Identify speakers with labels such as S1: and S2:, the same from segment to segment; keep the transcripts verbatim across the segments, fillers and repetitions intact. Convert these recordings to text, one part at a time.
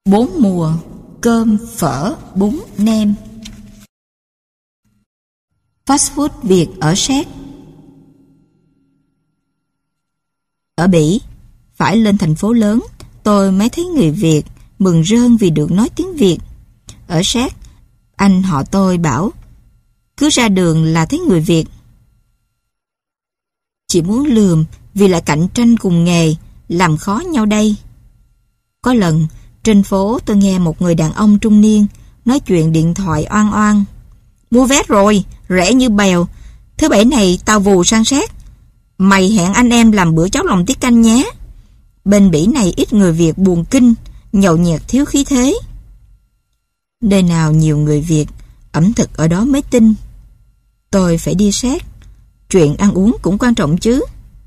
S1: Bốn mùa, cơm, phở, bún, nem. Fast food Việt ở Séc. Ở Bỉ, phải lên thành phố lớn, tôi mới thấy người Việt mừng rơn vì được nói tiếng Việt. Ở Séc, anh họ tôi bảo, cứ ra đường là thấy người Việt. Chỉ muốn lườm vì lại cạnh tranh cùng nghề, làm khó nhau đây. Có lần, trên phố tôi nghe một người đàn ông trung niên nói chuyện điện thoại oan oan. Mua vé rồi, rẻ như bèo. Thứ bảy này tao vù sang Séc. Mày hẹn anh em làm bữa cháo lòng tiết canh nhé. Bên Bỉ này ít người Việt buồn kinh, nhậu nhẹt thiếu khí thế. Nơi nào nhiều người Việt, ẩm thực ở đó mới tin. Tôi phải đi Séc. Chuyện ăn uống cũng quan trọng chứ.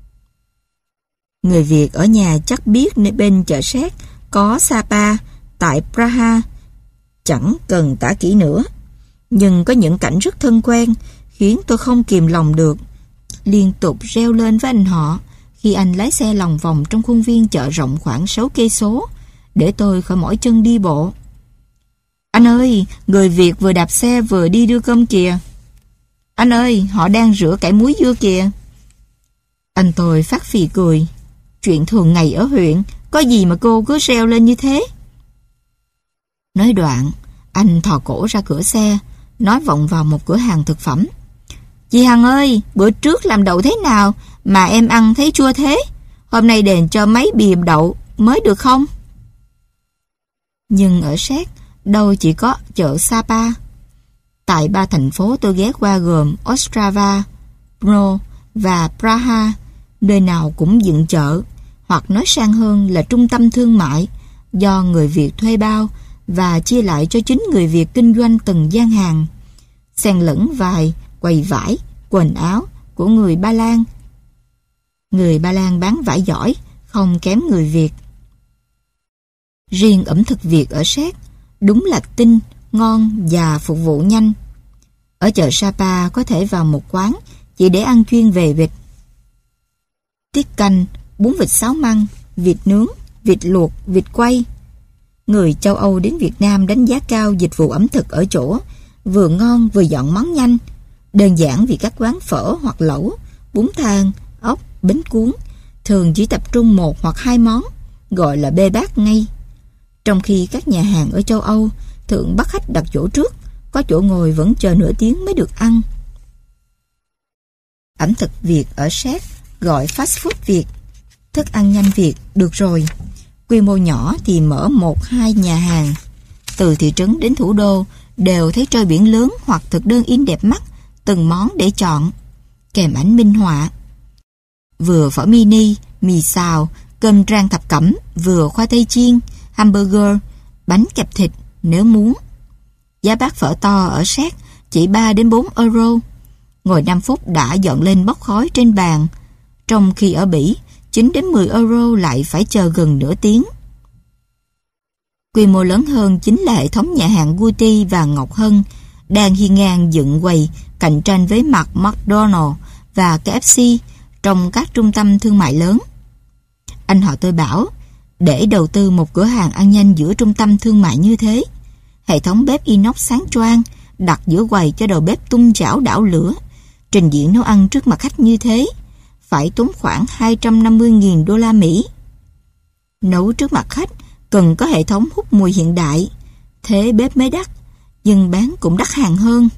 S1: Người Việt ở nhà chắc biết nơi bên chợ Séc có Sapa tại Praha. Chẳng cần tả kỹ nữa. Nhưng có những cảnh rất thân quen khiến tôi không kìm lòng được. Liên tục reo lên với anh họ khi anh lái xe lòng vòng trong khuôn viên chợ rộng khoảng sáu cây số để tôi khỏi mỏi chân đi bộ. Anh ơi, người Việt vừa đạp xe vừa đi đưa cơm kìa. Anh ơi, họ đang rửa cải muối dưa kìa. Anh tôi phát phì cười. Chuyện thường ngày ở huyện, có gì mà cô cứ reo lên như thế? Nói đoạn, anh thò cổ ra cửa xe, nói vọng vào một cửa hàng thực phẩm. Chị Hằng ơi, bữa trước làm đậu thế nào mà em ăn thấy chua thế? Hôm nay đền cho mấy bìa đậu mới được không? Nhưng ở Séc, đâu chỉ có chợ Sapa. Tại ba thành phố tôi ghé qua gồm Ostrava, Brno và Praha, nơi nào cũng dựng chợ, hoặc nói sang hơn là trung tâm thương mại, do người Việt thuê bao và chia lại cho chính người Việt kinh doanh từng gian hàng, xen lẫn vài quầy vải, quần áo của người Ba Lan. Người Ba Lan bán vải giỏi, không kém người Việt. Riêng ẩm thực Việt ở Séc đúng là tinh, ngon và phục vụ nhanh. Ở chợ Sapa có thể vào một quán chỉ để ăn chuyên về vịt. Tiết canh, bún vịt xáo măng, vịt nướng, vịt luộc, vịt quay. Người châu Âu đến Việt Nam đánh giá cao dịch vụ ẩm thực ở chỗ, vừa ngon vừa dọn món nhanh. Đơn giản vì các quán phở hoặc lẩu, bún thang, ốc, bánh cuốn thường chỉ tập trung một hoặc hai món, gọi là bê bát ngay. Trong khi các nhà hàng ở châu Âu thường bắt khách đặt chỗ trước, có chỗ ngồi vẫn chờ nửa tiếng mới được ăn. Ẩm thực Việt ở Séc gọi fast food Việt, thức ăn nhanh Việt được rồi. Quy mô nhỏ thì mở một hai nhà hàng. Từ thị trấn đến thủ đô đều thấy trôi biển lớn hoặc thực đơn in đẹp mắt, từng món để chọn, kèm ảnh minh họa. Vừa phở mini, mì xào, cơm rang thập cẩm, vừa khoai tây chiên, hamburger, bánh kẹp thịt nếu muốn. Giá bát phở to ở Séc chỉ ba đến bốn euro. Ngồi năm phút đã dọn lên bốc khói trên bàn, trong khi ở Bỉ chín đến mười euro lại phải chờ gần nửa tiếng. Quy mô lớn hơn chính là hệ thống nhà hàng Guti và Ngọc Hân đang hiên ngang dựng quầy cạnh tranh với mặt McDonald's và ca ép xê trong các trung tâm thương mại lớn. Anh họ tôi bảo, để đầu tư một cửa hàng ăn nhanh giữa trung tâm thương mại như thế, hệ thống bếp inox sáng choang đặt giữa quầy cho đầu bếp tung chảo đảo lửa, trình diễn nấu ăn trước mặt khách như thế, phải tốn khoảng hai trăm năm mươi nghìn đô la Mỹ. Nấu trước mặt khách cần có hệ thống hút mùi hiện đại, thế bếp mới đắt, nhưng bán cũng đắt hàng hơn.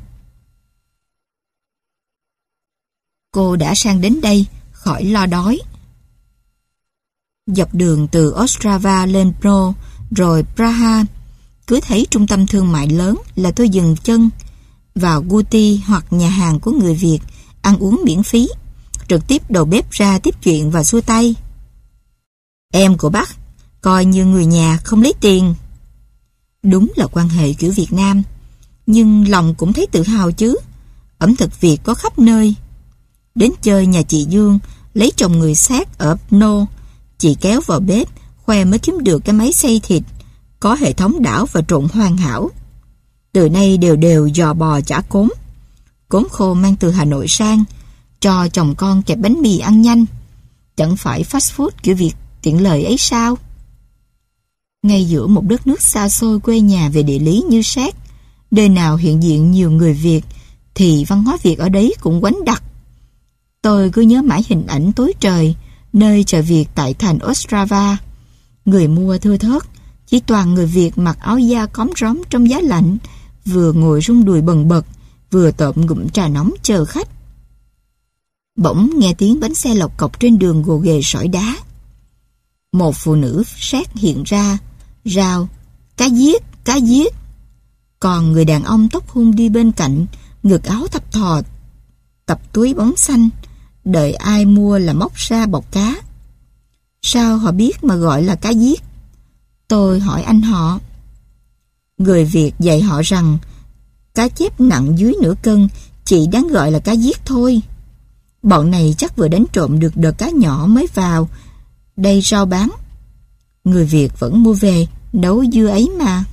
S1: Cô đã sang đến đây khỏi lo đói. Dọc đường từ Ostrava lên Brno rồi Praha, cứ thấy trung tâm thương mại lớn là tôi dừng chân vào Guti hoặc nhà hàng của người Việt, ăn uống miễn phí, trực tiếp đầu bếp ra tiếp chuyện và xua tay. Em của bác coi như người nhà không lấy tiền. Đúng là quan hệ kiểu Việt Nam, nhưng lòng cũng thấy tự hào chứ. Ẩm thực Việt có khắp nơi. Đến chơi nhà chị Dương lấy chồng người Séc ở Brno, chị kéo vào bếp khoe mới kiếm được cái máy xay thịt có hệ thống đảo và trộn hoàn hảo. Từ nay đều đều giò bò chả cốm, cốm khô mang từ Hà Nội sang, cho chồng con kẹp bánh mì ăn nhanh. Chẳng phải fast food kiểu Việt tiện lợi ấy sao? Ngay giữa một đất nước xa xôi quê nhà về địa lý như Séc, nơi nào hiện diện nhiều người Việt, thì văn hóa Việt ở đấy cũng quánh đặc. Tôi cứ nhớ mãi hình ảnh tối trời, nơi chợ Việt tại thành Ostrava. Người mua thưa thớt, chỉ toàn người Việt mặc áo da cóm róm trong giá lạnh, vừa ngồi rung đùi bần bật, vừa tộm ngụm trà nóng chờ khách. Bỗng nghe tiếng bánh xe lộc cọc trên đường gồ ghề sỏi đá. Một phụ nữ Séc hiện ra, rao, cá giết, cá giết. Còn người đàn ông tóc hung đi bên cạnh, ngực áo thập thò, tập túi bóng xanh, đợi ai mua là móc ra bọc cá. Sao họ biết mà gọi là cá giết? Tôi hỏi anh họ. Người Việt dạy họ rằng cá chép nặng dưới nửa cân chỉ đáng gọi là cá giết thôi. Bọn này chắc vừa đánh trộm được đợt cá nhỏ mới vào đây rao bán. Người Việt vẫn mua về nấu dưa ấy mà.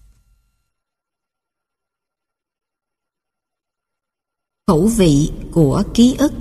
S1: Khẩu vị của ký ức.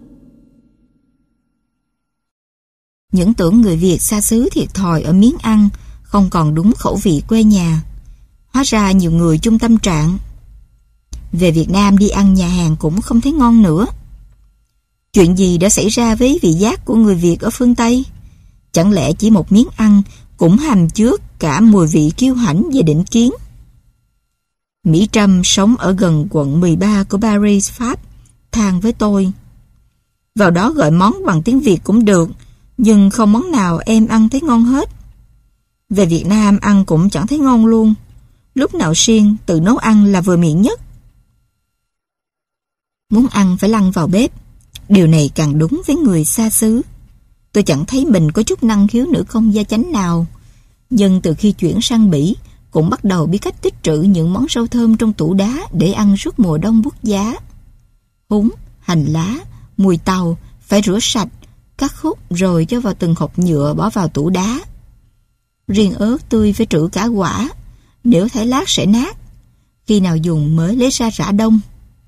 S1: Những tưởng người Việt xa xứ thiệt thòi ở miếng ăn, không còn đúng khẩu vị quê nhà. Hóa ra nhiều người chung tâm trạng. Về Việt Nam đi ăn nhà hàng cũng không thấy ngon nữa. Chuyện gì đã xảy ra với vị giác của người Việt ở phương Tây? Chẳng lẽ chỉ một miếng ăn cũng hàm chứa cả mùi vị kiêu hãnh và định kiến? Mỹ Trâm sống ở gần quận mười ba của Paris, Pháp, than với tôi. Vào đó gọi món bằng tiếng Việt cũng được, nhưng không món nào em ăn thấy ngon hết. Về Việt Nam ăn cũng chẳng thấy ngon luôn. Lúc nào siêng tự nấu ăn là vừa miệng nhất. Muốn ăn phải lăn vào bếp. Điều này càng đúng với người xa xứ. Tôi chẳng thấy mình có chút năng khiếu nữ công gia chánh nào. Nhưng từ khi chuyển sang Bỉ, cũng bắt đầu biết cách tích trữ những món rau thơm trong tủ đá để ăn suốt mùa đông buốt giá. Húng, hành lá, mùi tàu phải rửa sạch, cắt khúc rồi cho vào từng hộp nhựa bỏ vào tủ đá. Riêng ớt tươi phải trữ cả quả, nếu thái lát sẽ nát. Khi nào dùng mới lấy ra rã đông.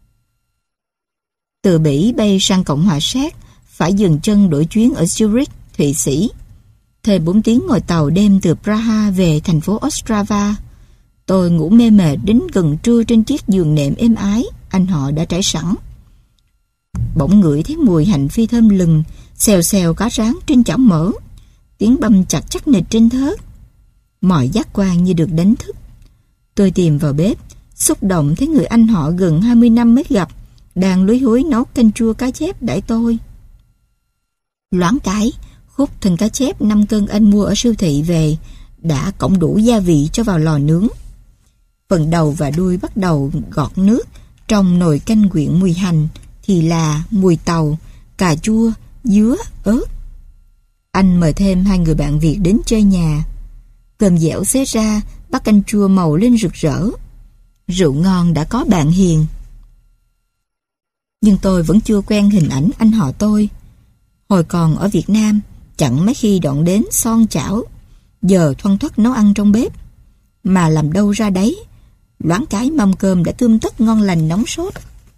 S1: Từ Bỉ bay sang Cộng hòa Séc, phải dừng chân đổi chuyến ở Zurich, Thụy Sĩ. Thêm bốn tiếng ngồi tàu đêm từ Praha về thành phố Ostrava. Tôi ngủ mê mệt đến gần trưa trên chiếc giường nệm êm ái anh họ đã trải sẵn. Bỗng ngửi thấy mùi hành phi thơm lừng, xèo xèo cá rán trên chảo mỡ, tiếng băm chặt chắc nịch trên thớt. Mọi giác quan như được đánh thức. Tôi tìm vào bếp, xúc động thấy người anh họ gần hai mươi năm mới gặp đang lúi húi nấu canh chua cá chép đãi tôi. Loáng cái, khúc thân cá chép năm cân anh mua ở siêu thị về đã cõng đủ gia vị cho vào lò nướng. Phần đầu và đuôi bắt đầu gọt nước trong nồi canh quyện mùi hành thì là mùi tàu, cà chua, dứa, ớt. Anh mời thêm hai người bạn Việt đến chơi nhà. Cơm dẻo xế ra, bắt canh chua màu lên rực rỡ. Rượu ngon đã có bạn hiền. Nhưng tôi vẫn chưa quen hình ảnh anh họ tôi. Hồi còn ở Việt Nam, chẳng mấy khi đoạn đến son chảo, giờ thoăn thoắt nấu ăn trong bếp. Mà làm đâu ra đấy, loáng cái mâm cơm đã tươm tất ngon lành nóng sốt.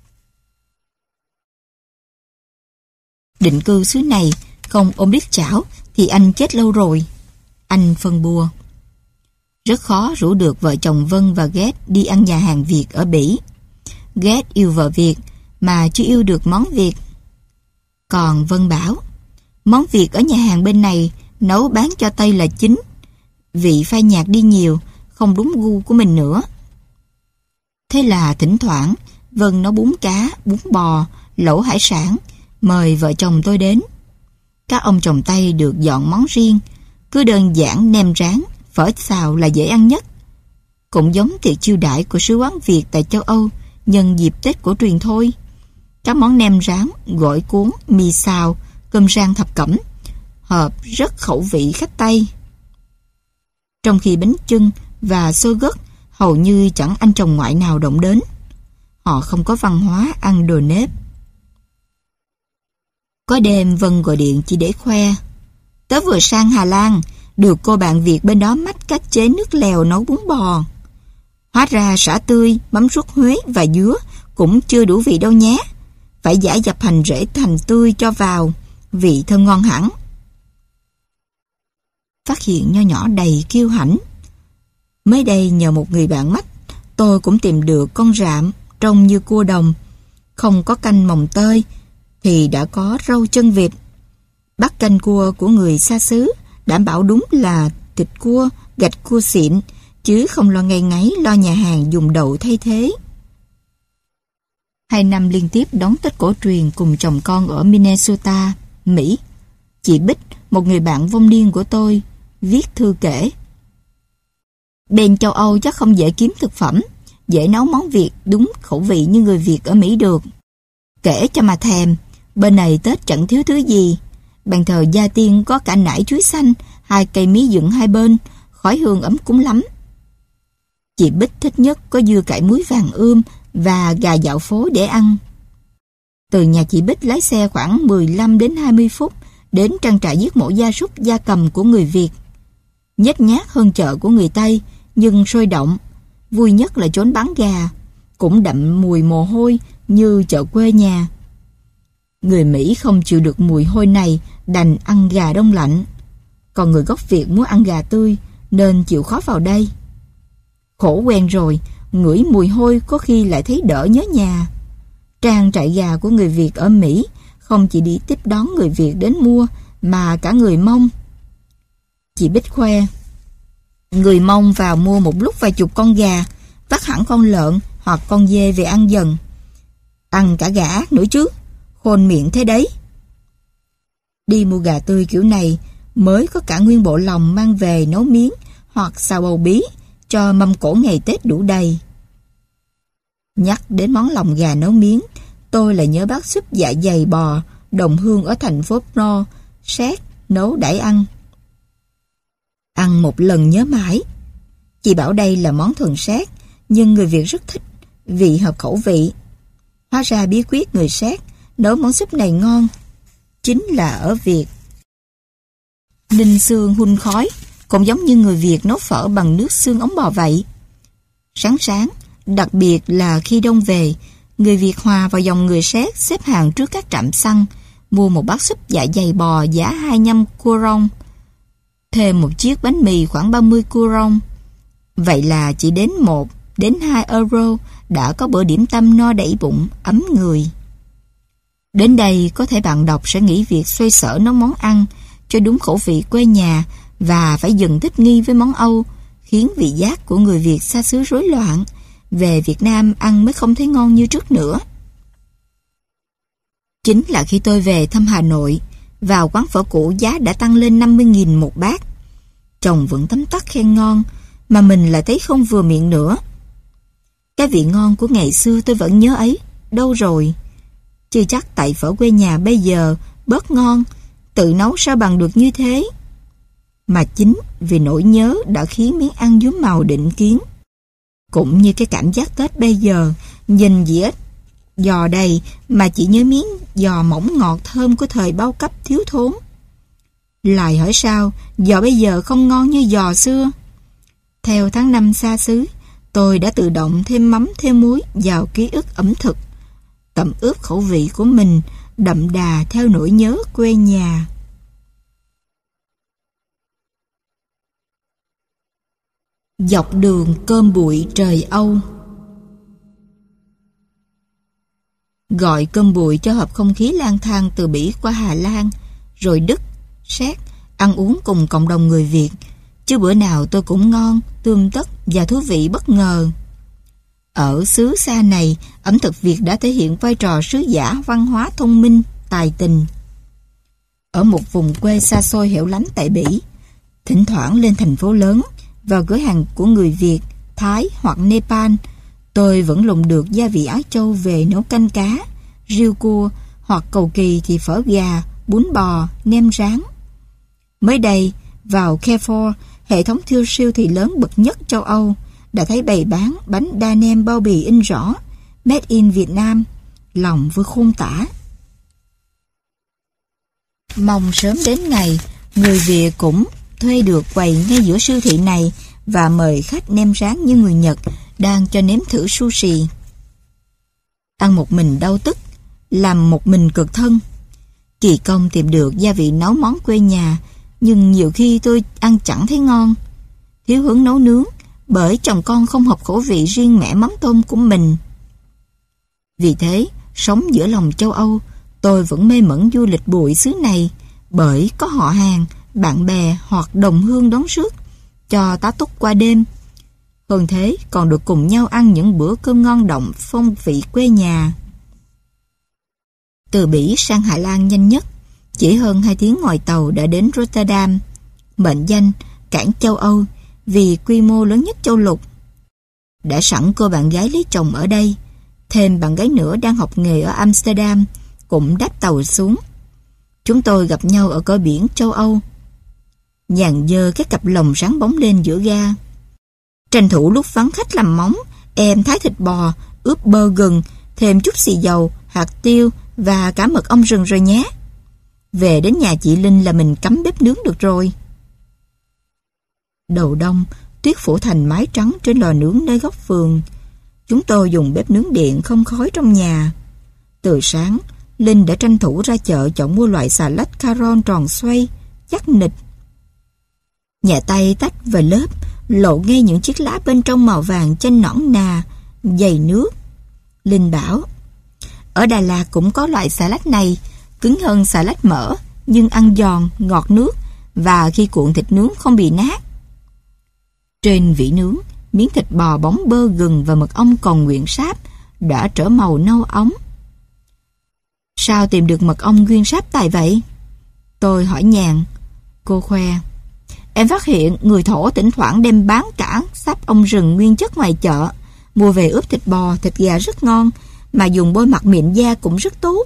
S1: Định cư xứ này, không ôm đít chảo thì anh chết lâu rồi. Anh phân bua. Rất khó rủ được vợ chồng Vân và Ghét đi ăn nhà hàng Việt ở Bỉ. Ghét yêu vợ Việt mà chưa yêu được món Việt. Còn Vân bảo, món Việt ở nhà hàng bên này nấu bán cho Tây là chính. Vị phai nhạt đi nhiều, không đúng gu của mình nữa. Thế là thỉnh thoảng Vân nấu bún cá, bún bò, lẩu hải sản, mời vợ chồng tôi đến. Các ông chồng Tây được dọn món riêng, cứ đơn giản nem rán, phở xào là dễ ăn nhất. Cũng giống tiệc chiêu đãi của sứ quán Việt tại châu Âu nhân dịp Tết cổ truyền thôi. Các món nem rán, gỏi cuốn, mì xào, cơm rang thập cẩm hợp rất khẩu vị khách Tây. Trong khi bánh chưng và xôi gấc hầu như chẳng anh chồng ngoại nào động đến. Họ không có văn hóa ăn đồ nếp. Có đêm Vân gọi điện chỉ để khoe. Tớ vừa sang Hà Lan, được cô bạn Việt bên đó mách cách chế nước lèo nấu bún bò. Hóa ra sả tươi, mắm ruốc Huế và dứa cũng chưa đủ vị đâu nhé. Phải giã dập hành rễ thành tươi cho vào, vị thơm ngon hẳn. phát hiện nho nhỏ đầy kiêu hãnh. Mới đây nhờ một người bạn mách, tôi cũng tìm được con rạm trông như cua đồng, không có canh mồng tơi thì đã có rau chân vịt. Bát canh cua của người xa xứ đảm bảo đúng là thịt cua, gạch cua xịn, chứ không lo ngây ngáy lo nhà hàng dùng đậu thay thế. Hai năm liên tiếp đón Tết cổ truyền cùng chồng con ở Minnesota, Mỹ, chị Bích, một người bạn vong niên của tôi, viết thư kể: bên châu Âu chắc không dễ kiếm thực phẩm, dễ nấu món Việt đúng khẩu vị như người Việt ở Mỹ được. Kể cho mà thèm, bên này Tết chẳng thiếu thứ gì. Bàn thờ gia tiên có cả nải chuối xanh, hai cây mí dựng hai bên, khói hương ấm cúng lắm. Chị Bích thích nhất có dưa cải muối vàng ươm và gà dạo phố để ăn. Từ nhà chị Bích lái xe khoảng mười lăm đến hai mươi phút đến trang trại giết mổ gia súc gia cầm của người Việt. Nhếch nhác hơn chợ của người Tây, nhưng sôi động. Vui nhất là chốn bán gà, cũng đậm mùi mồ hôi như chợ quê nhà. Người Mỹ không chịu được mùi hôi này, đành ăn gà đông lạnh. Còn người gốc Việt muốn ăn gà tươi nên chịu khó vào đây. Khổ quen rồi, ngửi mùi hôi có khi lại thấy đỡ nhớ nhà. Trang trại gà của người Việt ở Mỹ không chỉ đi tiếp đón người Việt đến mua, mà cả người Mông. Chị Bích khoe, người Mông vào mua một lúc vài chục con gà, vắt hẳn con lợn hoặc con dê về ăn dần. Ăn cả gà ác nữa chứ, khôn miệng thế đấy. Đi mua gà tươi kiểu này mới có cả nguyên bộ lòng mang về nấu miếng hoặc xào bầu bí cho mâm cỗ ngày Tết đủ đầy. Nhắc đến món lòng gà nấu miếng, tôi lại nhớ bát súp dạ dày bò Đồng Hương ở thành phố Brno, Séc nấu đãi ăn. Ăn một lần nhớ mãi. Chị bảo đây là món thuần Séc, nhưng người Việt rất thích vì hợp khẩu vị. Hóa ra bí quyết người Séc nấu món súp này ngon chính là ở việc ninh xương hun khói, cũng giống như người Việt nấu phở bằng nước xương ống bò vậy. Sáng sáng, đặc biệt là khi đông về, người Việt hòa vào dòng người Séc xếp hàng trước các trạm xăng, mua một bát súp dạ dày bò giá hai mươi lăm coron, thêm một chiếc bánh mì khoảng ba mươi coron. Vậy là chỉ đến một đến hai euro đã có bữa điểm tâm no đẩy bụng, ấm người. Đến đây có thể bạn đọc sẽ nghĩ việc xoay sở nấu món ăn cho đúng khẩu vị quê nhà và phải dần thích nghi với món Âu, khiến vị giác của người Việt xa xứ rối loạn. Về Việt Nam ăn mới không thấy ngon như trước nữa. Chính là khi tôi về thăm Hà Nội, vào quán phở cũ giá đã tăng lên năm mươi nghìn một bát. Chồng vẫn tấm tắc khen ngon, mà mình lại thấy không vừa miệng nữa. Cái vị ngon của ngày xưa tôi vẫn nhớ ấy, đâu rồi? Chứ chắc tại phở quê nhà bây giờ bớt ngon, tự nấu sao bằng được như thế. Mà chính vì nỗi nhớ đã khiến miếng ăn nhuốm màu định kiến. Cũng như cái cảm giác Tết bây giờ, nhìn dĩa giò đầy mà chỉ nhớ miếng giò mỏng ngọt thơm của thời bao cấp thiếu thốn. Lại hỏi sao giò bây giờ không ngon như giò xưa? Theo tháng năm xa xứ, tôi đã tự động thêm mắm thêm muối vào ký ức ẩm thực, tẩm ướp khẩu vị của mình đậm đà theo nỗi nhớ quê nhà. Dọc đường cơm bụi trời Âu. Gọi cơm bụi cho hợp không khí lang thang từ Bỉ qua Hà Lan, rồi Đức, Séc, ăn uống cùng cộng đồng người Việt. Chứ bữa nào tôi cũng ngon, tươm tất và thú vị bất ngờ. Ở xứ xa này, ẩm thực Việt đã thể hiện vai trò sứ giả văn hóa thông minh, tài tình. Ở một vùng quê xa xôi hẻo lánh tại Bỉ, thỉnh thoảng lên thành phố lớn, vào cửa hàng của người Việt, Thái hoặc Nepal, tôi vẫn lùng được gia vị Á Châu về nấu canh cá, riêu cua, hoặc cầu kỳ thì phở gà, bún bò, nem rán. Mới đây, vào Carrefour, hệ thống thiêu siêu thị lớn bậc nhất châu Âu, đã thấy bày bán bánh đa nem bao bì in rõ Made in Việt Nam, lòng vừa khôn tả. Mong sớm đến ngày, người Việt cũng thuê được quầy ngay giữa siêu thị này và mời khách nem rán như người Nhật đang cho nếm thử sushi. Ăn một mình đau tức, làm một mình cực thân. Kỳ công tìm được gia vị nấu món quê nhà nhưng nhiều khi tôi ăn chẳng thấy ngon. Thiếu hứng nấu nướng, bởi chồng con không hợp khẩu vị riêng mẻ mắm tôm của mình. Vì thế, sống giữa lòng châu Âu, tôi vẫn mê mẩn du lịch bụi xứ này, bởi có họ hàng, bạn bè hoặc đồng hương đón rước, cho tá túc qua đêm. Hơn thế, còn được cùng nhau ăn những bữa cơm ngon đậm phong vị quê nhà. Từ Bỉ sang Hà Lan nhanh nhất, chỉ hơn hai tiếng ngồi tàu đã đến Rotterdam, mệnh danh cảng châu Âu vì quy mô lớn nhất châu lục. Đã sẵn cô bạn gái lấy chồng ở đây, thêm bạn gái nữa đang học nghề ở Amsterdam cũng đáp tàu xuống. Chúng tôi gặp nhau ở cỡ biển châu Âu. Nhàn dơ các cặp lồng sáng bóng lên giữa ga. Tranh thủ lúc vắng khách làm móng, em thái thịt bò, ướp bơ gừng, thêm chút xì dầu, hạt tiêu và cả mật ong rừng rồi nhé. Về đến nhà chị Linh là mình cắm bếp nướng được rồi. Đầu đông, tuyết phủ thành mái trắng trên lò nướng nơi góc vườn. Chúng tôi dùng bếp nướng điện không khói trong nhà. Từ sáng, Linh đã tranh thủ ra chợ chọn mua loại xà lách Caron tròn xoay, chắc nịch. Nhà tay tách và lớp, lộ ngay những chiếc lá bên trong màu vàng chanh nõn nà, dày nước. Linh bảo, ở Đà Lạt cũng có loại xà lách này, cứng hơn xà lách mỡ, nhưng ăn giòn, ngọt nước, và khi cuộn thịt nướng không bị nát. Trên vỉ nướng, miếng thịt bò bóng bơ gừng và mật ong còn nguyện sáp, đã trở màu nâu óng. Sao tìm được mật ong nguyên sáp tài vậy? Tôi hỏi nhàn. Cô khoe, em phát hiện người thổ thỉnh thoảng đem bán cả sáp ong rừng nguyên chất ngoài chợ, mua về ướp thịt bò, thịt gà rất ngon, mà dùng bôi mặt mịn da cũng rất tốt.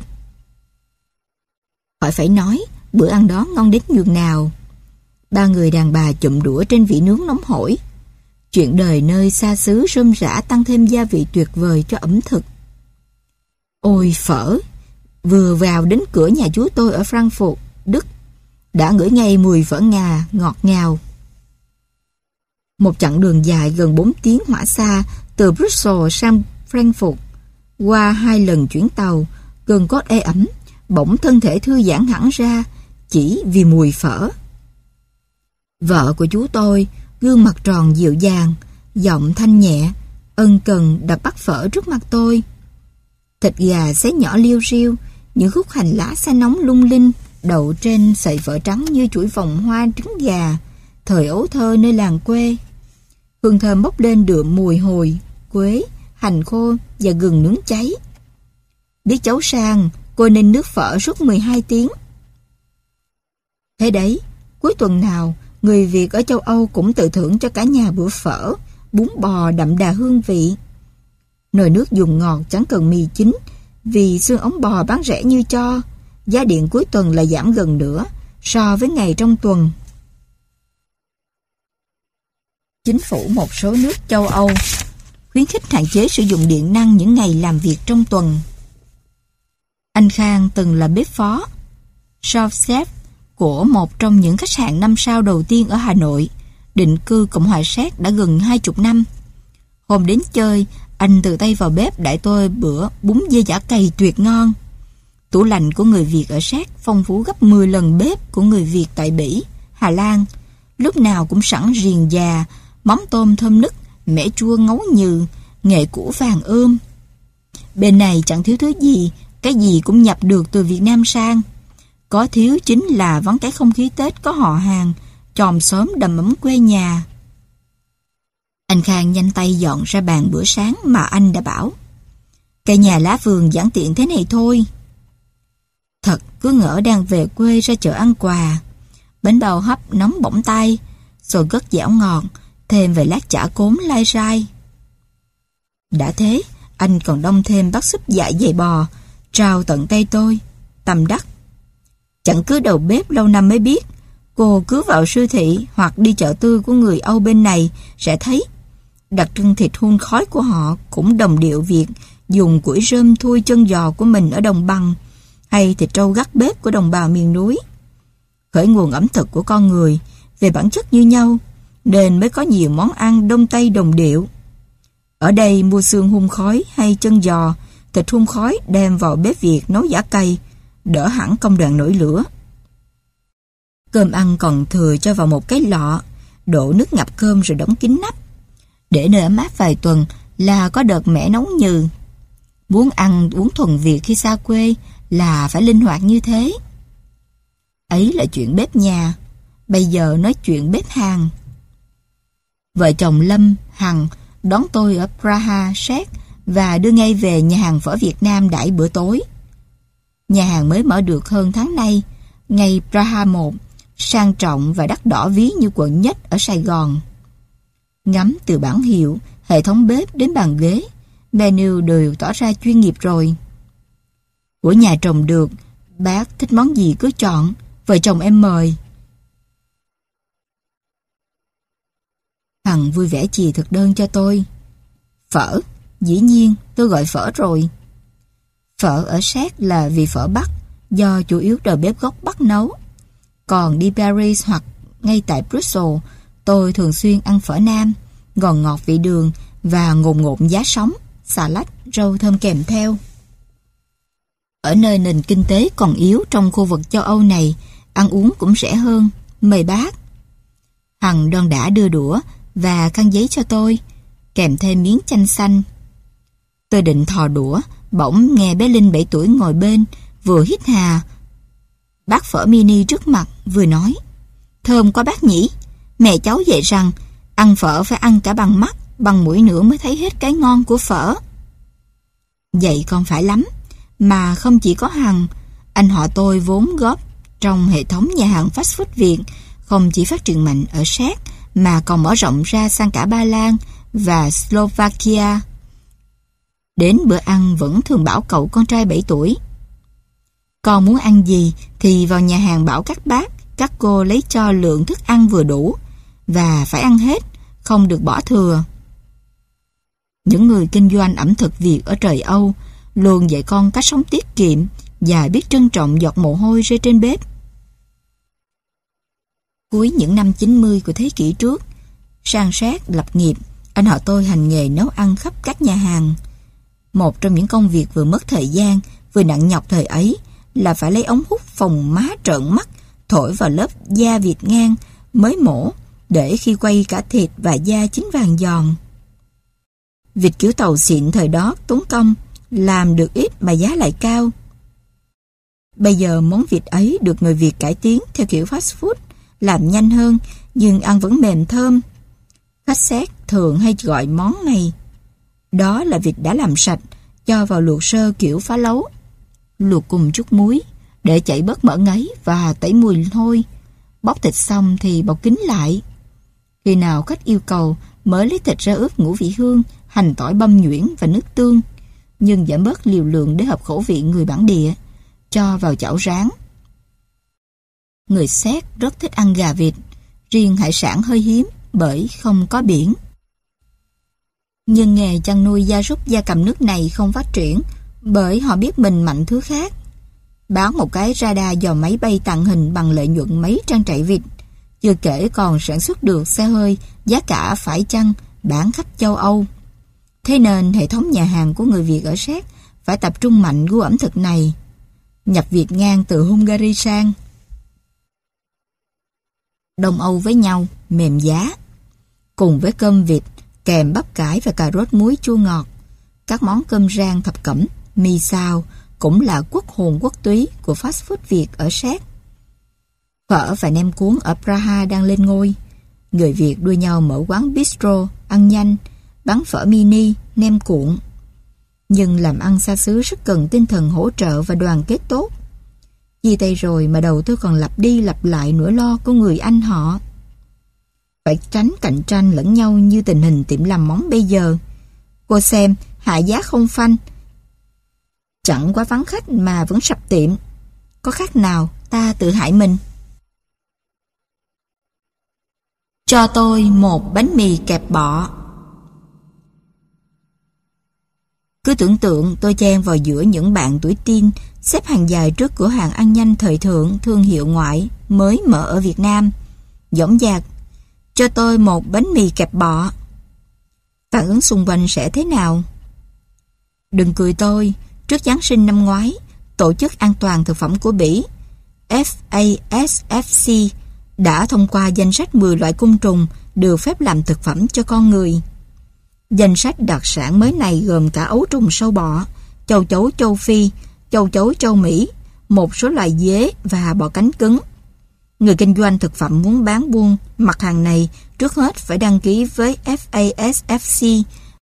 S1: Khỏi phải nói, bữa ăn đó ngon đến nhường nào. Ba người đàn bà chụm đũa trên vỉ nướng nóng hổi. Chuyện đời nơi xa xứ rơm rã tăng thêm gia vị tuyệt vời cho ẩm thực. Ôi phở! Vừa vào đến cửa nhà chú tôi ở Frankfurt, Đức, đã ngửi ngay mùi phở Nga ngọt ngào. Một chặng đường dài gần bốn tiếng hỏa xa từ Brussels sang Frankfurt, qua hai lần chuyển tàu, gần có ê ẩm, bỗng thân thể thư giãn hẳn ra chỉ vì mùi phở. Vợ của chú tôi, gương mặt tròn dịu dàng, giọng thanh nhẹ, ân cần đặt bát phở trước mặt tôi. Thịt gà xé nhỏ liu riu, những khúc hành lá xanh nóng lung linh đậu trên sợi phở trắng như chuỗi vòng hoa trứng gà, thời ấu thơ nơi làng quê. Hương thơm bốc lên đượm mùi hồi, quế, hành khô và gừng nướng cháy. Biết cháu sang, cô nên nước phở suốt mười hai tiếng. Thế đấy, cuối tuần nào, người Việt ở châu Âu cũng tự thưởng cho cả nhà bữa phở, bún bò đậm đà hương vị. Nồi nước dùng ngọt chẳng cần mì chính, vì xương ống bò bán rẻ như cho. Giá điện cuối tuần là giảm gần nửa so với ngày trong tuần. Chính phủ một số nước châu Âu khuyến khích hạn chế sử dụng điện năng những ngày làm việc trong tuần. Anh Khang từng là bếp phó, chef chef của một trong những khách sạn năm sao đầu tiên ở Hà Nội, định cư Cộng hòa Séc đã gần hai chục năm. Hôm đến chơi, anh tự tay vào bếp đãi tôi bữa bún dê chả cày tuyệt ngon. Tủ lạnh của người Việt ở Séc phong phú gấp mười lần bếp của người Việt tại Bỉ, Hà Lan. Lúc nào cũng sẵn riềng già, mắm tôm thơm nức, mẻ chua ngấu nhừ, nghệ củ vàng ươm. Bên này chẳng thiếu thứ gì, cái gì cũng nhập được từ Việt Nam sang. Có thiếu chính là vắng cái không khí Tết có họ hàng, chòm xóm đầm ấm quê nhà. Anh Khang nhanh tay dọn ra bàn bữa sáng mà anh đã bảo. Cây nhà lá vườn giản tiện thế này thôi. Thật cứ ngỡ đang về quê ra chợ ăn quà. Bánh bao hấp nóng bỏng tay, rồi gất dẻo ngọt, thêm vài lát chả cốm lai rai. Đã thế, anh còn đông thêm bát súp dạ dày bò, trao tận tay tôi, tâm đắc. Chẳng cứ đầu bếp lâu năm mới biết, cô cứ vào siêu thị hoặc đi chợ tư của người Âu bên này sẽ thấy đặc trưng thịt hun khói của họ cũng đồng điệu việc dùng củi rơm thui chân giò của mình ở đồng bằng, hay thịt trâu gác bếp của đồng bào miền núi. Khởi nguồn ẩm thực của con người về bản chất như nhau, nên mới có nhiều món ăn đông tây đồng điệu. Ở đây mua xương hun khói hay chân giò, thịt hun khói đem vào bếp Việt nấu giã cày, đỡ hẳn công đoạn nổi lửa. Cơm ăn còn thừa cho vào một cái lọ, đổ nước ngập cơm rồi đóng kín nắp. Để nơi ấm áp vài tuần là có đợt mẻ nóng nhừ. Muốn ăn uống thuần Việt khi xa quê là phải linh hoạt như thế. Ấy là chuyện bếp nhà, bây giờ nói chuyện bếp hàng. Vợ chồng Lâm, Hằng đón tôi ở Praha, Séc và đưa ngay về nhà hàng phở Việt Nam đãi bữa tối. Nhà hàng mới mở được hơn tháng nay, ngay Praha một, sang trọng và đắt đỏ ví như quận nhất ở Sài Gòn. Ngắm từ bảng hiệu, hệ thống bếp đến bàn ghế, menu đều tỏ ra chuyên nghiệp rồi. Của nhà trồng được, bác thích món gì cứ chọn, vợ chồng em mời. Hằng vui vẻ chì thực đơn cho tôi. Phở, dĩ nhiên tôi gọi phở rồi. Phở ở Séc là vì phở Bắc, do chủ yếu đầu bếp gốc Bắc nấu. Còn đi Paris hoặc ngay tại Brussels, tôi thường xuyên ăn phở Nam, ngọt ngọt vị đường và ngồn ngộn giá sống, xà lách, rau thơm kèm theo. Ở nơi nền kinh tế còn yếu trong khu vực châu Âu này, ăn uống cũng rẻ hơn. Mời bác. Hằng đon đã đưa đũa và khăn giấy cho tôi, kèm thêm miếng chanh xanh. Tôi định thò đũa, bỗng nghe bé Linh bảy tuổi ngồi bên, vừa hít hà bát phở mini trước mặt, vừa nói: Thơm quá bác nhỉ, mẹ cháu dạy rằng ăn phở phải ăn cả bằng mắt, bằng mũi nữa mới thấy hết cái ngon của phở. Vậy còn phải lắm, mà không chỉ có Hằng, anh họ tôi vốn góp trong hệ thống nhà hàng fast food Việt, không chỉ phát triển mạnh ở Séc mà còn mở rộng ra sang cả Ba Lan và Slovakia. Đến bữa ăn vẫn thường bảo cậu con trai bảy tuổi: Con muốn ăn gì thì vào nhà hàng bảo các bác, các cô lấy cho lượng thức ăn vừa đủ, và phải ăn hết, không được bỏ thừa. Những người kinh doanh ẩm thực Việt ở trời Âu luôn dạy con cách sống tiết kiệm và biết trân trọng giọt mồ hôi rơi trên bếp. Cuối những năm chín mươi của thế kỷ trước, sang Séc lập nghiệp, anh họ tôi hành nghề nấu ăn khắp các nhà hàng. Một trong những công việc vừa mất thời gian, vừa nặng nhọc thời ấy là phải lấy ống hút phồng má trợn mắt, thổi vào lớp da vịt ngang mới mổ, để khi quay cả thịt và da chín vàng giòn. Vịt kiểu tàu xịn thời đó tốn công, làm được ít mà giá lại cao. Bây giờ món vịt ấy được người Việt cải tiến theo kiểu fast food, làm nhanh hơn nhưng ăn vẫn mềm thơm. Khách Séc thường hay gọi món này. Đó là vịt đã làm sạch, cho vào luộc sơ kiểu phá lấu. Luộc cùng chút muối để chảy bớt mỡ ngấy và tẩy mùi hôi. Bóc thịt xong thì bọc kín lại. Khi nào khách yêu cầu mới lấy thịt ra ướp ngũ vị hương, hành tỏi băm nhuyễn và nước tương, nhưng giảm bớt liều lượng để hợp khẩu vị người bản địa, cho vào chảo rán. Người Séc rất thích ăn gà vịt, riêng hải sản hơi hiếm bởi không có biển. Nhưng nghề chăn nuôi gia súc gia cầm nước này không phát triển bởi họ biết mình mạnh thứ khác. Bán một cái radar dò máy bay tàng hình bằng lợi nhuận mấy trang trại vịt, chưa kể còn sản xuất được xe hơi giá cả phải chăng bán khắp châu Âu. Thế nên hệ thống nhà hàng của người Việt ở Séc phải tập trung mạnh gu ẩm thực này, nhập Việt ngang từ Hungary sang. Đông Âu với nhau, mềm giá. Cùng với cơm vịt, kèm bắp cải và cà rốt muối chua ngọt, các món cơm rang thập cẩm, mì xào cũng là quốc hồn quốc túy của fast food Việt ở Séc. Phở và nem cuốn ở Praha đang lên ngôi. Người Việt đua nhau mở quán bistro, ăn nhanh, bán phở mini, nem cuộn. Nhưng làm ăn xa xứ rất cần tinh thần hỗ trợ và đoàn kết tốt. Chia tay rồi mà đầu tôi còn lặp đi lặp lại nỗi lo của người anh họ. Phải tránh cạnh tranh lẫn nhau như tình hình tiệm làm móng bây giờ. Cô xem, hạ giá không phanh. Chẳng quá vắng khách mà vẫn sập tiệm. Có khác nào ta tự hại mình. Cho tôi một bánh mì kẹp bọ. Cứ tưởng tượng tôi chen vào giữa những bạn tuổi teen xếp hàng dài trước cửa hàng ăn nhanh thời thượng thương hiệu ngoại mới mở ở Việt Nam. Dõng dạc: cho tôi một bánh mì kẹp bọ. Phản ứng xung quanh sẽ thế nào? Đừng cười tôi. Trước Giáng sinh năm ngoái, Tổ chức An toàn Thực phẩm của Bỉ F A S F C đã thông qua danh sách mười loại côn trùng được phép làm thực phẩm cho con người. Danh sách đặc sản mới này gồm cả ấu trùng sâu bọ, châu chấu châu Phi, châu chấu châu Mỹ, một số loài dế và bọ cánh cứng. Người kinh doanh thực phẩm muốn bán buôn mặt hàng này trước hết phải đăng ký với ép a ét ép xê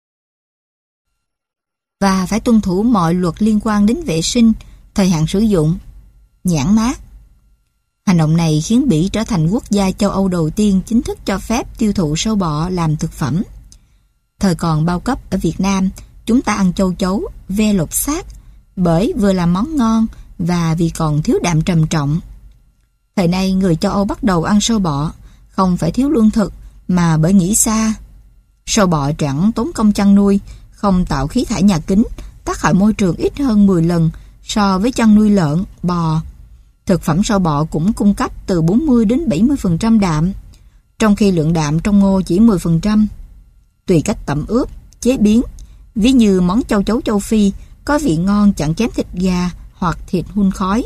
S1: và phải tuân thủ mọi luật liên quan đến vệ sinh, thời hạn sử dụng, nhãn mác. Hành động này khiến Bỉ trở thành quốc gia châu Âu đầu tiên chính thức cho phép tiêu thụ sâu bọ làm thực phẩm. Thời còn bao cấp ở Việt Nam, chúng ta ăn châu chấu, ve lột xác, bởi vừa là món ngon và vì còn thiếu đạm trầm trọng. Thời nay, người châu Âu bắt đầu ăn sâu bọ, không phải thiếu lương thực, mà bởi nghĩ xa. Sâu bọ chẳng tốn công chăn nuôi, không tạo khí thải nhà kính, tác hại môi trường ít hơn mười lần so với chăn nuôi lợn, bò. Thực phẩm sâu bọ cũng cung cấp từ bốn mươi đến bảy mươi phần trăm đạm, trong khi lượng đạm trong ngô chỉ mười phần trăm. Tùy cách tẩm ướp, chế biến, ví như món châu chấu châu Phi có vị ngon chẳng kém thịt gà hoặc thịt hun khói.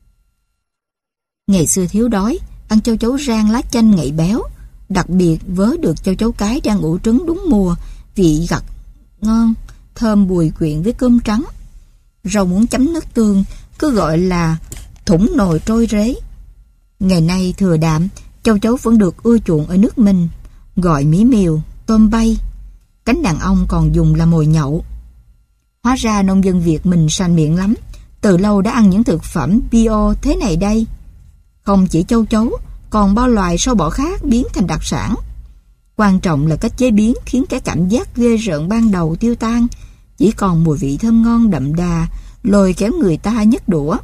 S1: Ngày xưa thiếu đói, ăn châu chấu rang lá chanh ngậy béo, đặc biệt vớ được châu chấu cái đang ủ trứng đúng mùa, vị gặt ngon, thơm bùi quyện với cơm trắng. Rau muốn chấm nước tương cứ gọi là thủng nồi trôi rế. Ngày nay thừa đạm, châu chấu vẫn được ưa chuộng ở nước mình, gọi mí mèo, tôm bay. Cánh đàn ông còn dùng là mồi nhậu. Hóa ra nông dân Việt mình sành miệng lắm, từ lâu đã ăn những thực phẩm bio thế này đây. Không chỉ châu chấu, còn bao loài sâu bọ khác biến thành đặc sản. Quan trọng là cách chế biến khiến cái cảm giác ghê rợn ban đầu tiêu tan, chỉ còn mùi vị thơm ngon đậm đà, lôi kéo người ta nhấc đũa.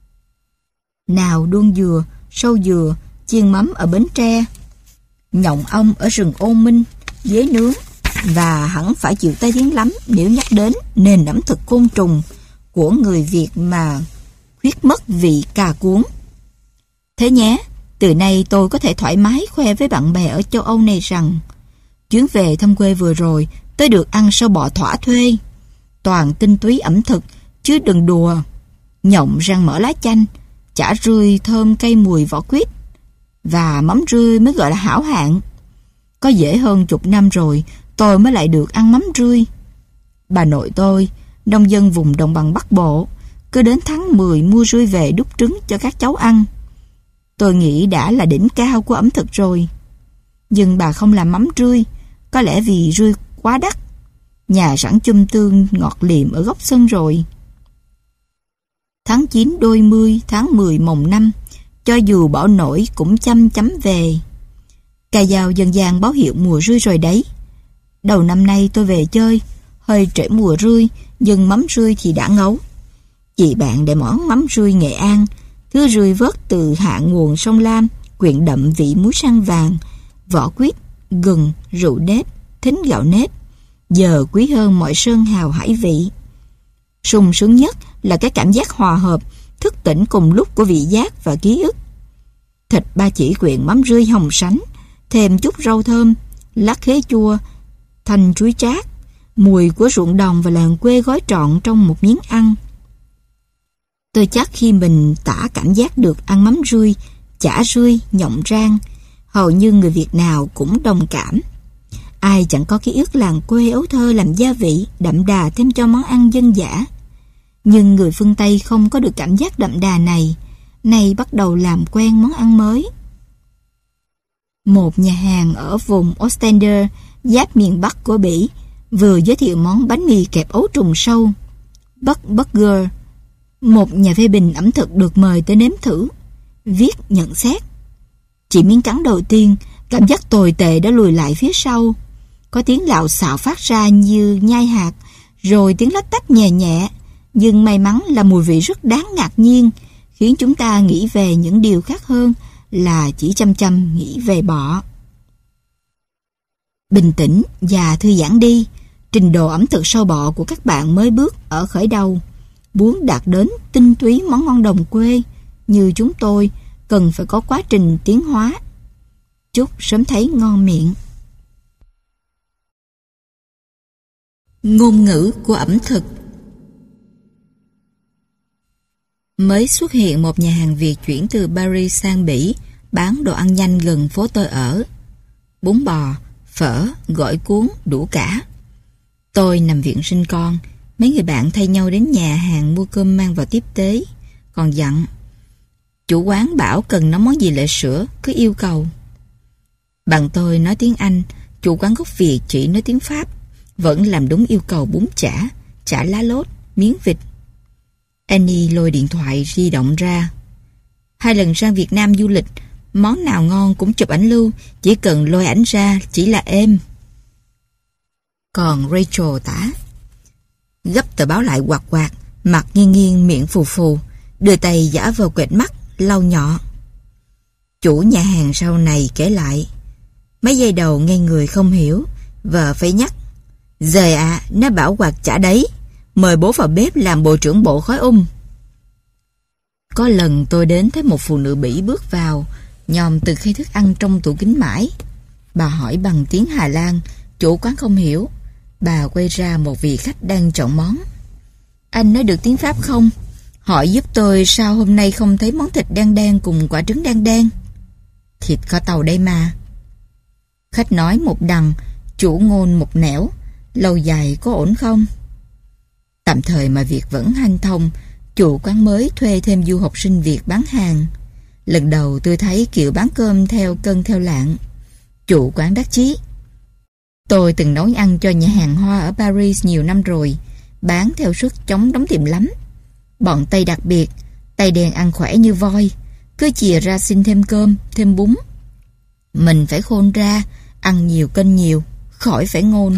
S1: Nào đuông dừa, sâu dừa, chiên mắm ở Bến Tre, nhộng ong ở rừng Ô Minh, dế nướng, và hẳn phải chịu tai tiếng lắm nếu nhắc đến nền ẩm thực côn trùng của người Việt mà khuyết mất vị cà cuống. Thế nhé, từ nay tôi có thể thoải mái khoe với bạn bè ở châu Âu này rằng chuyến về thăm quê vừa rồi tôi được ăn sâu bọ thỏa thuê. Toàn tinh túy ẩm thực, chứ đừng đùa. Nhộng rang mỡ lá chanh, chả rươi thơm cây mùi vỏ quýt, và mắm rươi mới gọi là hảo hạng. Có dễ hơn chục năm rồi tôi mới lại được ăn mắm rươi. Bà nội tôi, nông dân vùng đồng bằng Bắc Bộ, cứ đến tháng mười mua rươi về đút trứng cho các cháu ăn. Tôi nghĩ đã là đỉnh cao của ẩm thực rồi. Nhưng bà không làm mắm rươi, có lẽ vì rươi quá đắt. Nhà sẵn chum tương ngọt liệm ở góc sân rồi. Tháng chín đôi mươi, tháng mười mồng năm, cho dù bão nổi cũng chăm chấm về. Cà dao dân gian báo hiệu mùa rươi rồi đấy. Đầu năm nay tôi về chơi, hơi trễ mùa rươi, nhưng mắm rươi thì đã ngấu. Chị bạn để món mắm rươi Nghệ An, thứ rươi vớt từ hạ nguồn sông Lam, quyện đậm vị muối sang vàng, vỏ quýt, gừng, rượu nếp, thính gạo nếp, giờ quý hơn mọi sơn hào hải vị. Sung sướng nhất là cái cảm giác hòa hợp, thức tỉnh cùng lúc của vị giác và ký ức. Thịt ba chỉ quyện mắm rươi hồng sánh, thêm chút rau thơm, lát khế chua, thanh chuối chát, mùi của ruộng đồng và làng quê gói trọn trong một miếng ăn. Tôi chắc khi mình tả cảm giác được ăn mắm rươi, chả rươi, nhộng rang, hầu như người Việt nào cũng đồng cảm. Ai chẳng có ký ức làng quê ấu thơ làm gia vị, đậm đà thêm cho món ăn dân dã. Nhưng người phương Tây không có được cảm giác đậm đà này, nay bắt đầu làm quen món ăn mới. Một nhà hàng ở vùng Ostender, giáp miền Bắc của Bỉ, vừa giới thiệu món bánh mì kẹp ấu trùng sâu, Buck Burger. Một nhà phê bình ẩm thực được mời tới nếm thử, viết nhận xét: chỉ miếng cắn đầu tiên, cảm giác tồi tệ đã lùi lại phía sau. Có tiếng lạo xạo phát ra như nhai hạt, rồi tiếng lách tách nhẹ nhẹ, nhưng may mắn là mùi vị rất đáng ngạc nhiên, khiến chúng ta nghĩ về những điều khác hơn là chỉ chăm chăm nghĩ về bọ. Bình tĩnh và thư giãn đi, trình độ ẩm thực sâu bọ của các bạn mới bước ở khởi đầu. Muốn đạt đến tinh túy món ngon đồng quê như chúng tôi, cần phải có quá trình tiến hóa. Chúc sớm thấy ngon miệng. Ngôn ngữ của ẩm thực. Mới xuất hiện một nhà hàng Việt chuyển từ Paris sang Bỉ, bán đồ ăn nhanh gần phố tôi ở. Bún bò, phở, gỏi cuốn, đủ cả. Tôi nằm viện sinh con, mấy người bạn thay nhau đến nhà hàng mua cơm mang vào tiếp tế. Còn dặn, chủ quán bảo cần nấu món gì lại sửa, cứ yêu cầu. Bạn tôi nói tiếng Anh, chủ quán gốc Việt chỉ nói tiếng Pháp, vẫn làm đúng yêu cầu bún chả, chả lá lốt, miếng vịt. Annie lôi điện thoại di động ra. Hai lần sang Việt Nam du lịch, món nào ngon cũng chụp ảnh lưu, chỉ cần lôi ảnh ra chỉ là êm. Còn Rachel tả, gấp tờ báo lại quạt quạt, mặt nghiêng nghiêng, miệng phù phù, đưa tay giả vờ quệt mắt, lau nhọ. Chủ nhà hàng sau này kể lại, mấy giây đầu ngây người không hiểu, vợ phải nhắc. Giời ạ, à, nó bảo quạt chả đấy, mời bố vào bếp làm bộ trưởng bộ khói ung. Có lần tôi đến thấy một phụ nữ Bỉ bước vào, nhòm từ khay thức ăn trong tủ kính mãi. Bà hỏi bằng tiếng Hà Lan, chủ quán không hiểu. Bà quay ra một vị khách đang chọn món. Anh nói được tiếng Pháp không? Hỏi giúp tôi sao hôm nay không thấy món thịt đen đen cùng quả trứng đen đen. Thịt kho tàu đây mà. Khách nói một đằng, chủ ngôn một nẻo. Lâu dài có ổn không? Tạm thời mà việc vẫn hanh thông, chủ quán mới thuê thêm du học sinh Việt bán hàng. Lần đầu tôi thấy kiểu bán cơm theo cân theo lạng. Chủ quán đắc chí. Tôi từng nấu ăn cho nhà hàng hoa ở Paris nhiều năm rồi, bán theo suất chống đóng tiệm lắm. Bọn Tây đặc biệt, Tây đen ăn khỏe như voi, cứ chìa ra xin thêm cơm, thêm bún. Mình phải khôn ra, ăn nhiều cân nhiều, khỏi phải ngôn.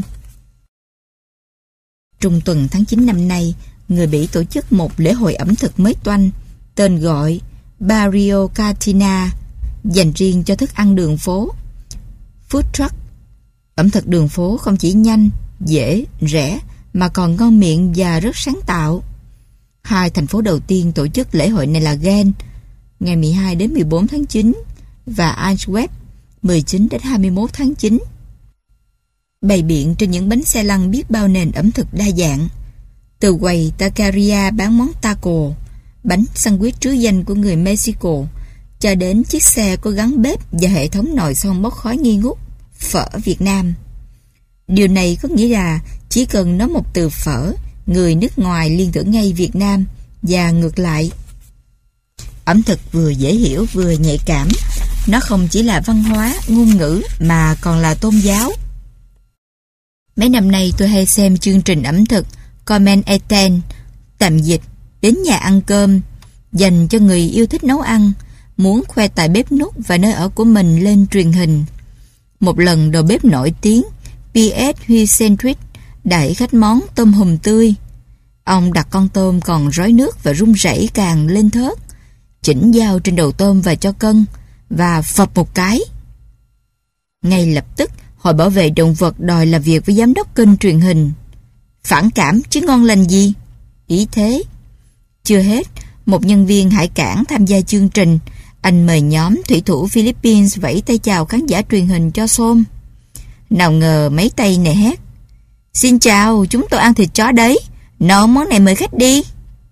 S1: Trung tuần tháng chín năm nay, người Bỉ tổ chức một lễ hội ẩm thực mới toanh, tên gọi Barrio Cantina, dành riêng cho thức ăn đường phố. Food truck. Ẩm thực đường phố không chỉ nhanh, dễ, rẻ, mà còn ngon miệng và rất sáng tạo. Hai thành phố đầu tiên tổ chức lễ hội này là Ghent, ngày mười hai đến mười bốn tháng chín, và Antwerp, mười chín đến hai mươi mốt tháng chín. Bày biện trên những bánh xe lăn biết bao nền ẩm thực đa dạng. Từ quầy taqueria bán món taco, bánh sandwich trứ danh của người Mexico, cho đến chiếc xe có gắn bếp và hệ thống nồi son bốc khói nghi ngút, phở Việt Nam. Điều này có nghĩa là chỉ cần nói một từ phở, người nước ngoài liên tưởng ngay Việt Nam và ngược lại. Ẩm thực vừa dễ hiểu vừa nhạy cảm. Nó không chỉ là văn hóa, ngôn ngữ mà còn là tôn giáo. Mấy năm nay tôi hay xem chương trình ẩm thực Comment Eaten, tạm dịch đến nhà ăn cơm, dành cho người yêu thích nấu ăn, muốn khoe tài bếp núc và nơi ở của mình lên truyền hình. Một lần đầu bếp nổi tiếng pê ét Huysendrich đẩy khách món tôm hùm tươi. Ông đặt con tôm còn rối nước và run rẩy càng lên thớt, chỉnh dao trên đầu tôm và cho cân, và phập một cái. Ngay lập tức, Hội Bảo vệ Động vật đòi làm việc với giám đốc kênh truyền hình. Phản cảm chứ ngon lành gì? Ý thế. Chưa hết, một nhân viên hải cảng tham gia chương trình. Anh mời nhóm thủy thủ Philippines vẫy tay chào khán giả truyền hình cho xôm. Nào ngờ mấy tay này hét: "Xin chào, chúng tôi ăn thịt chó đấy, nấu món này mời khách đi."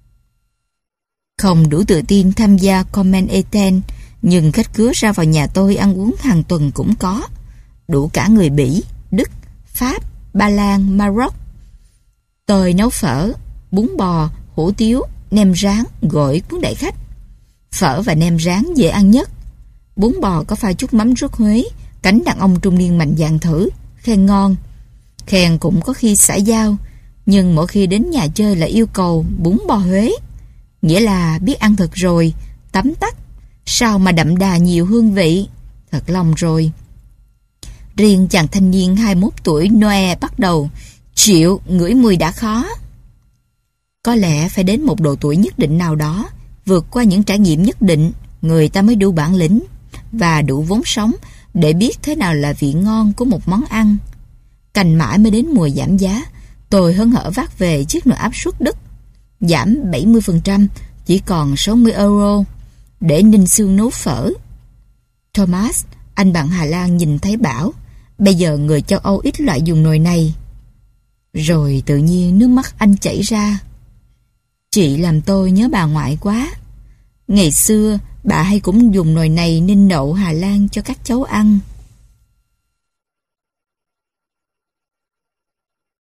S1: Không đủ tự tin tham gia Comment Eaten, nhưng khách cứa ra vào nhà tôi ăn uống hàng tuần cũng có. Đủ cả người Bỉ, Đức, Pháp, Ba Lan, Maroc. Tôi nấu phở, bún bò, hủ tiếu, nem rán, gỏi cuốn đại khách. Phở và nem rán dễ ăn nhất. Bún bò có pha chút mắm ruốc Huế, cánh đàn ông trung niên mạnh dạn thử, khen ngon. Khen cũng có khi xả dao, nhưng mỗi khi đến nhà chơi là yêu cầu bún bò Huế. Nghĩa là biết ăn thật rồi, tấm tắc, sao mà đậm đà nhiều hương vị. Thật lòng rồi. Riêng chàng thanh niên hai mươi mốt tuổi Noe bắt đầu chịu ngửi mùi đã khó. Có lẽ phải đến một độ tuổi nhất định nào đó, vượt qua những trải nghiệm nhất định, người ta mới đủ bản lĩnh và đủ vốn sống để biết thế nào là vị ngon của một món ăn. Cành mãi mới đến mùa giảm giá, tôi hớn hở vác về chiếc nồi áp suất Đức, giảm bảy mươi phần trăm, chỉ còn sáu mươi euro, để ninh xương nấu phở. Thomas, anh bạn Hà Lan nhìn thấy bảo, bây giờ người châu Âu ít loại dùng nồi này. Rồi tự nhiên nước mắt anh chảy ra. Chị làm tôi nhớ bà ngoại quá. Ngày xưa, Bà hay cũng dùng nồi này ninh đậu Hà Lan cho các cháu ăn.